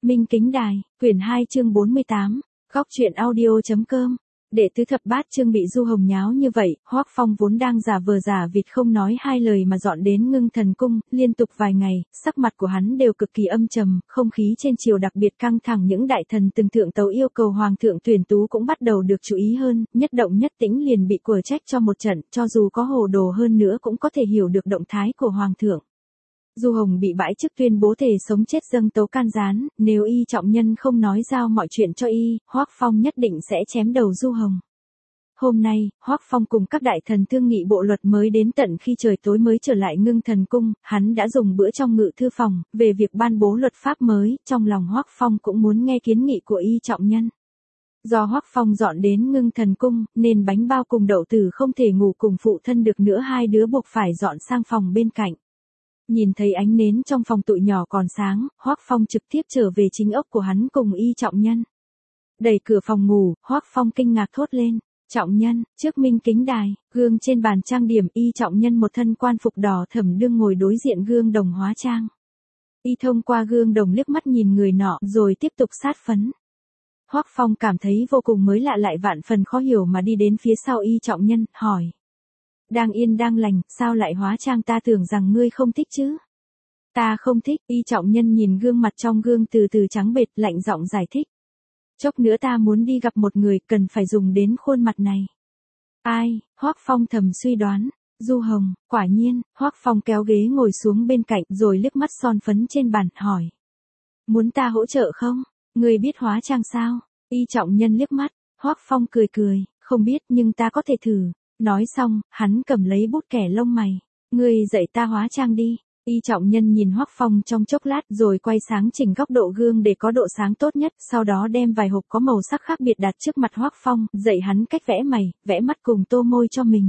Minh Kính Đài, quyển 2 chương 48, góc truyện audio.com. Đệ tứ thập bát chương bị Du Hồng nháo như vậy, Hoắc Phong vốn đang giả vờ giả vịt không nói hai lời mà dọn đến Ngưng Thần Cung, liên tục vài ngày, sắc mặt của hắn đều cực kỳ âm trầm, không khí trên triều đặc biệt căng thẳng, những đại thần từng thượng tấu yêu cầu hoàng thượng tuyển tú cũng bắt đầu được chú ý hơn, nhất động nhất tĩnh liền bị quở trách cho một trận, cho dù có hồ đồ hơn nữa cũng có thể hiểu được động thái của hoàng thượng. Du Hồng bị bãi chức tuyên bố thề sống chết dâng tấu can gián, nếu Y Trọng Nhân không nói giao mọi chuyện cho Y, Hoắc Phong nhất định sẽ chém đầu Du Hồng. Hôm nay, Hoắc Phong cùng các đại thần thương nghị bộ luật mới đến tận khi trời tối mới trở lại Ngưng Thần Cung, hắn đã dùng bữa trong ngự thư phòng, về việc ban bố luật pháp mới, trong lòng Hoắc Phong cũng muốn nghe kiến nghị của Y Trọng Nhân. Do Hoắc Phong dọn đến Ngưng Thần Cung, nên Bánh Bao cùng Đậu Tử không thể ngủ cùng phụ thân được nữa, hai đứa buộc phải dọn sang phòng bên cạnh. Nhìn thấy ánh nến trong phòng tụi nhỏ còn sáng, Hoắc Phong trực tiếp trở về chính ốc của hắn cùng Y Trọng Nhân. Đẩy cửa phòng ngủ, Hoắc Phong kinh ngạc thốt lên, Trọng Nhân, trước Minh Kính Đài, gương trên bàn trang điểm, Y Trọng Nhân một thân quan phục đỏ thẫm đương ngồi đối diện gương đồng hóa trang. Y thông qua gương đồng liếc mắt nhìn người nọ rồi tiếp tục sát phấn. Hoắc Phong cảm thấy vô cùng mới lạ lại vạn phần khó hiểu mà đi đến phía sau Y Trọng Nhân, hỏi. Đang yên đang lành, sao lại hóa trang, ta tưởng rằng ngươi không thích chứ? Ta không thích, Y Trọng Nhân nhìn gương mặt trong gương từ từ trắng bệch, lạnh giọng giải thích. Chốc nữa ta muốn đi gặp một người, cần phải dùng đến khuôn mặt này. Ai? Hoắc Phong thầm suy đoán. Du Hồng, quả nhiên. Hoắc Phong kéo ghế ngồi xuống bên cạnh rồi liếc mắt son phấn trên bàn, hỏi. Muốn ta hỗ trợ không? Ngươi biết hóa trang sao? Y Trọng Nhân liếc mắt. Hoắc Phong cười cười, không biết nhưng ta có thể thử. Nói xong, hắn cầm lấy bút kẻ lông mày. Ngươi dạy ta hóa trang đi. Y Trọng Nhân nhìn Hoắc Phong trong chốc lát rồi quay sáng chỉnh góc độ gương để có độ sáng tốt nhất, sau đó đem vài hộp có màu sắc khác biệt đặt trước mặt Hoắc Phong, dạy hắn cách vẽ mày, vẽ mắt cùng tô môi cho mình.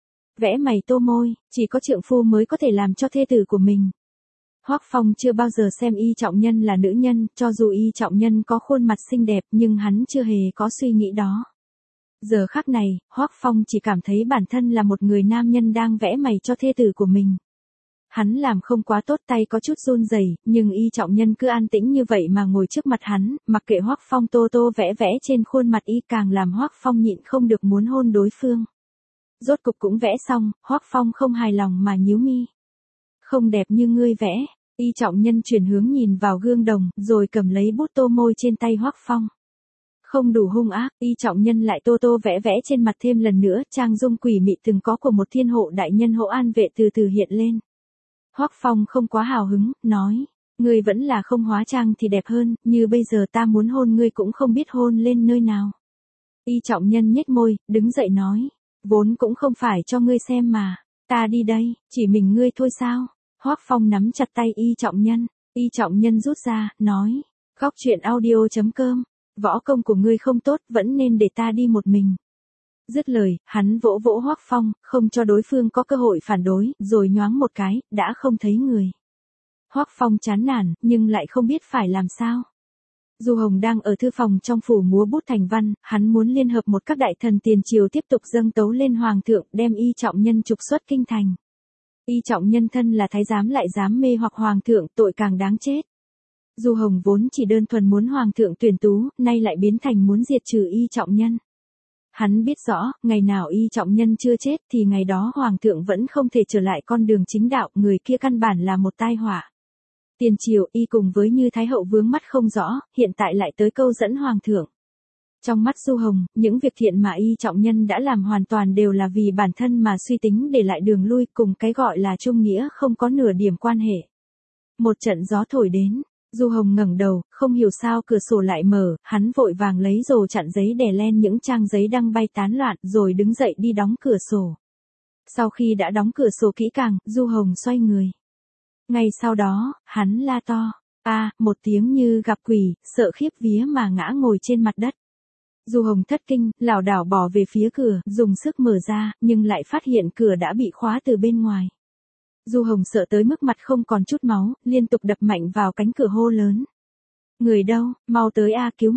Vẽ mày tô môi, chỉ có trượng phu mới có thể làm cho thê tử của mình. Hoắc Phong chưa bao giờ xem Y Trọng Nhân là nữ nhân, cho dù Y Trọng Nhân có khuôn mặt xinh đẹp nhưng hắn chưa hề có suy nghĩ đó. Giờ khắc này, Hoắc Phong chỉ cảm thấy bản thân là một người nam nhân đang vẽ mày cho thê tử của mình. Hắn làm không quá tốt, tay có chút run rẩy, nhưng Y Trọng Nhân cứ an tĩnh như vậy mà ngồi trước mặt hắn, mặc kệ Hoắc Phong tô tô vẽ vẽ trên khuôn mặt Y, càng làm Hoắc Phong nhịn không được muốn hôn đối phương. Rốt cục cũng vẽ xong, Hoắc Phong không hài lòng mà nhíu mi. Không đẹp như ngươi vẽ. Y Trọng Nhân chuyển hướng nhìn vào gương đồng, rồi cầm lấy bút tô môi trên tay Hoắc Phong. Không đủ hung ác, Y Trọng Nhân lại tô tô vẽ vẽ trên mặt thêm lần nữa, trang dung quỷ mị từng có của một thiên hộ đại nhân Hộ An Vệ từ từ hiện lên. Hoắc Phong không quá hào hứng, nói, ngươi vẫn là không hóa trang thì đẹp hơn, như bây giờ ta muốn hôn ngươi cũng không biết hôn lên nơi nào. Y Trọng Nhân nhếch môi, đứng dậy nói, vốn cũng không phải cho ngươi xem mà, ta đi đây, chỉ mình ngươi thôi sao? Hoắc Phong nắm chặt tay Y Trọng Nhân rút ra, nói, góc truyện audio.com. Võ công của ngươi không tốt, vẫn nên để ta đi một mình. Dứt lời, hắn vỗ vỗ Hoắc Phong, không cho đối phương có cơ hội phản đối, rồi nhoáng một cái, đã không thấy người. Hoắc Phong chán nản, nhưng lại không biết phải làm sao. Du Hồng đang ở thư phòng trong phủ múa bút thành văn, hắn muốn liên hợp một các đại thần tiền triều tiếp tục dâng tấu lên hoàng thượng, đem Y Trọng Nhân trục xuất kinh thành. Y Trọng Nhân thân là thái giám lại dám mê hoặc hoàng thượng, tội càng đáng chết. Du Hồng vốn chỉ đơn thuần muốn hoàng thượng tuyển tú, nay lại biến thành muốn diệt trừ Y Trọng Nhân. Hắn biết rõ, ngày nào Y Trọng Nhân chưa chết thì ngày đó hoàng thượng vẫn không thể trở lại con đường chính đạo, người kia căn bản là một tai họa. Tiền triều Y cùng với Như Thái Hậu vướng mắt không rõ, hiện tại lại tới câu dẫn hoàng thượng. Trong mắt Du Hồng, những việc thiện mà Y Trọng Nhân đã làm hoàn toàn đều là vì bản thân mà suy tính để lại đường lui, cùng cái gọi là trung nghĩa không có nửa điểm quan hệ. Một trận gió thổi đến. Du Hồng ngẩng đầu, không hiểu sao cửa sổ lại mở, hắn vội vàng lấy rổ chặn giấy đè lên những trang giấy đang bay tán loạn, rồi đứng dậy đi đóng cửa sổ. Sau khi đã đóng cửa sổ kỹ càng, Du Hồng xoay người. Ngay sau đó, hắn la to, một tiếng như gặp quỷ, sợ khiếp vía mà ngã ngồi trên mặt đất. Du Hồng thất kinh, lảo đảo bỏ về phía cửa, dùng sức mở ra, nhưng lại phát hiện cửa đã bị khóa từ bên ngoài. Du Hồng sợ tới mức mặt không còn chút máu, liên tục đập mạnh vào cánh cửa hô lớn. Người đâu, mau tới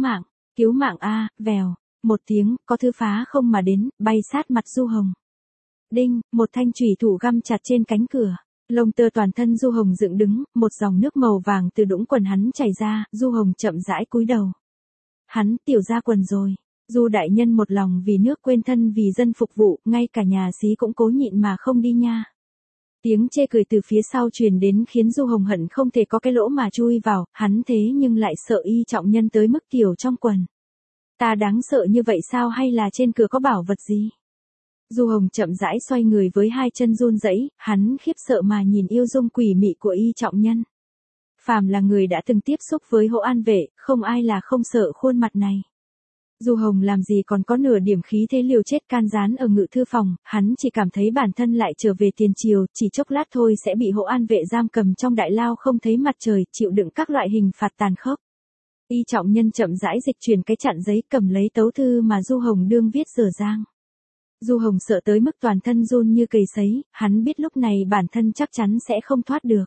cứu mạng vèo, một tiếng, có thứ phá không mà đến, bay sát mặt Du Hồng. Đinh, một thanh chủy thủ găm chặt trên cánh cửa. Lông tơ toàn thân Du Hồng dựng đứng, một dòng nước màu vàng từ đũng quần hắn chảy ra, Du Hồng chậm rãi cúi đầu. Hắn tiểu ra quần rồi. Du đại nhân một lòng vì nước quên thân vì dân phục vụ, ngay cả nhà xí cũng cố nhịn mà không đi nha. Tiếng chê cười từ phía sau truyền đến khiến Du Hồng hận không thể có cái lỗ mà chui vào, hắn thế nhưng lại sợ Y Trọng Nhân tới mức tiểu trong quần. Ta đáng sợ như vậy sao, hay là trên cửa có bảo vật gì? Du Hồng chậm rãi xoay người với hai chân run rẩy, hắn khiếp sợ mà nhìn yêu dung quỷ mị của Y Trọng Nhân. Phàm là người đã từng tiếp xúc với Hỗ An Vệ, không ai là không sợ khuôn mặt này. Du Hồng làm gì còn có nửa điểm khí thế liều chết can gián ở ngự thư phòng, hắn chỉ cảm thấy bản thân lại trở về tiền triều, chỉ chốc lát thôi sẽ bị Hỗ An Vệ giam cầm trong đại lao không thấy mặt trời, chịu đựng các loại hình phạt tàn khốc. Y Trọng Nhân chậm rãi dịch chuyển cái chặn giấy, cầm lấy tấu thư mà Du Hồng đương viết dở dang. Du Hồng sợ tới mức toàn thân run như cầy sấy, hắn biết lúc này bản thân chắc chắn sẽ không thoát được.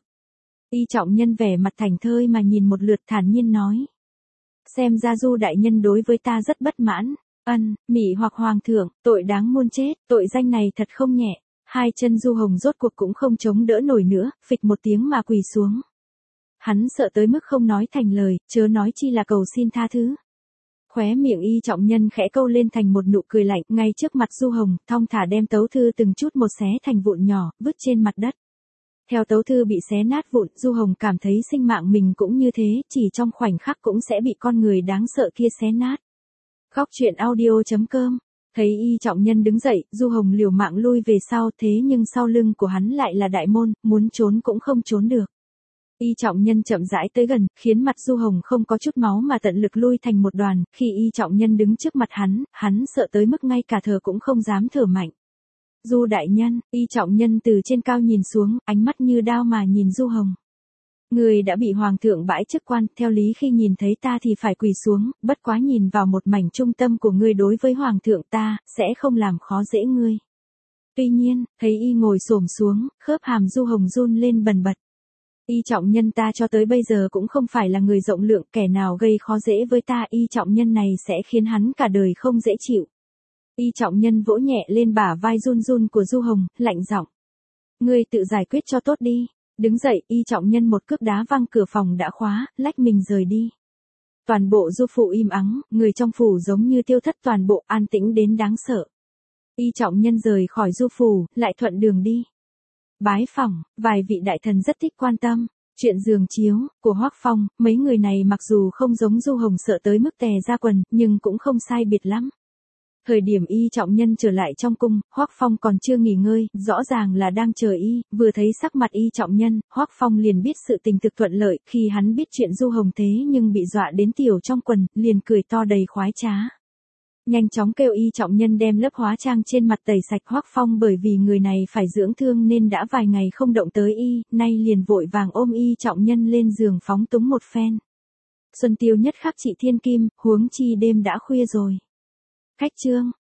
Y Trọng Nhân vẻ mặt thảnh thơi mà nhìn một lượt, thản nhiên nói. Xem ra Du đại nhân đối với ta rất bất mãn. Mị hoặc hoàng thượng, tội đáng muôn chết, tội danh này thật không nhẹ. Hai chân Du Hồng rốt cuộc cũng không chống đỡ nổi nữa, phịch một tiếng mà quỳ xuống. Hắn sợ tới mức không nói thành lời, chớ nói chi là cầu xin tha thứ. Khóe miệng Y Trọng Nhân khẽ câu lên thành một nụ cười lạnh, ngay trước mặt Du Hồng, thong thả đem tấu thư từng chút một xé thành vụn nhỏ, vứt trên mặt đất. Theo tấu thư bị xé nát vụn, Du Hồng cảm thấy sinh mạng mình cũng như thế, chỉ trong khoảnh khắc cũng sẽ bị con người đáng sợ kia xé nát. Góc truyện audio.com. Thấy Y Trọng Nhân đứng dậy, Du Hồng liều mạng lui về sau, thế nhưng sau lưng của hắn lại là đại môn, muốn trốn cũng không trốn được. Y Trọng Nhân chậm rãi tới gần, khiến mặt Du Hồng không có chút máu mà tận lực lui thành một đoàn, khi Y Trọng Nhân đứng trước mặt hắn sợ tới mức ngay cả thở cũng không dám thở mạnh. Du đại nhân, Y Trọng Nhân từ trên cao nhìn xuống, ánh mắt như đao mà nhìn Du Hồng. Người đã bị hoàng thượng bãi chức quan, theo lý khi nhìn thấy ta thì phải quỳ xuống, bất quá nhìn vào một mảnh trung tâm của ngươi đối với hoàng thượng ta, sẽ không làm khó dễ ngươi. Tuy nhiên, thấy Y ngồi xổm xuống, khớp hàm Du Hồng run lên bần bật. Y Trọng Nhân ta cho tới bây giờ cũng không phải là người rộng lượng, kẻ nào gây khó dễ với ta Y Trọng Nhân này sẽ khiến hắn cả đời không dễ chịu. Y Trọng Nhân vỗ nhẹ lên bả vai run run của Du Hồng, lạnh giọng. Ngươi tự giải quyết cho tốt đi. Đứng dậy, Y Trọng Nhân một cước đá văng cửa phòng đã khóa, lách mình rời đi. Toàn bộ Du phủ im ắng, người trong phủ giống như tiêu thất, toàn bộ an tĩnh đến đáng sợ. Y Trọng Nhân rời khỏi Du phủ, lại thuận đường đi. Bái phỏng, vài vị đại thần rất thích quan tâm. Chuyện giường chiếu, của Hoắc Phong, mấy người này mặc dù không giống Du Hồng sợ tới mức tè ra quần, nhưng cũng không sai biệt lắm. Thời điểm Y Trọng Nhân trở lại trong cung, Hoắc Phong còn chưa nghỉ ngơi, rõ ràng là đang chờ Y, vừa thấy sắc mặt Y Trọng Nhân, Hoắc Phong liền biết sự tình thực thuận lợi, khi hắn biết chuyện Du Hồng thế nhưng bị dọa đến tiểu trong quần, liền cười to đầy khoái trá. Nhanh chóng kêu Y Trọng Nhân đem lớp hóa trang trên mặt tẩy sạch. Hoắc Phong bởi vì người này phải dưỡng thương nên đã vài ngày không động tới Y, nay liền vội vàng ôm Y Trọng Nhân lên giường phóng túng một phen. Xuân tiêu nhất khắc trị thiên kim, huống chi đêm đã khuya rồi. Khách chương.